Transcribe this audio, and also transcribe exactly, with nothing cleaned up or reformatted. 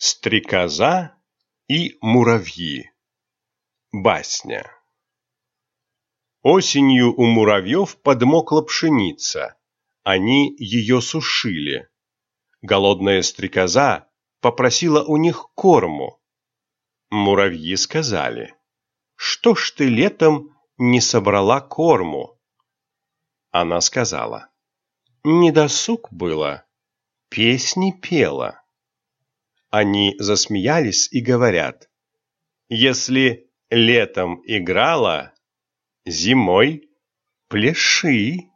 Стрекоза и муравьи. Басня. Осенью у муравьев подмокла пшеница. Они ее сушили. Голодная стрекоза попросила у них корму. Муравьи сказали: «Что ж ты летом не собрала корму?» Она сказала: «Недосуг было, песни пела». Они засмеялись и говорят: «Если летом играла, зимой пляши».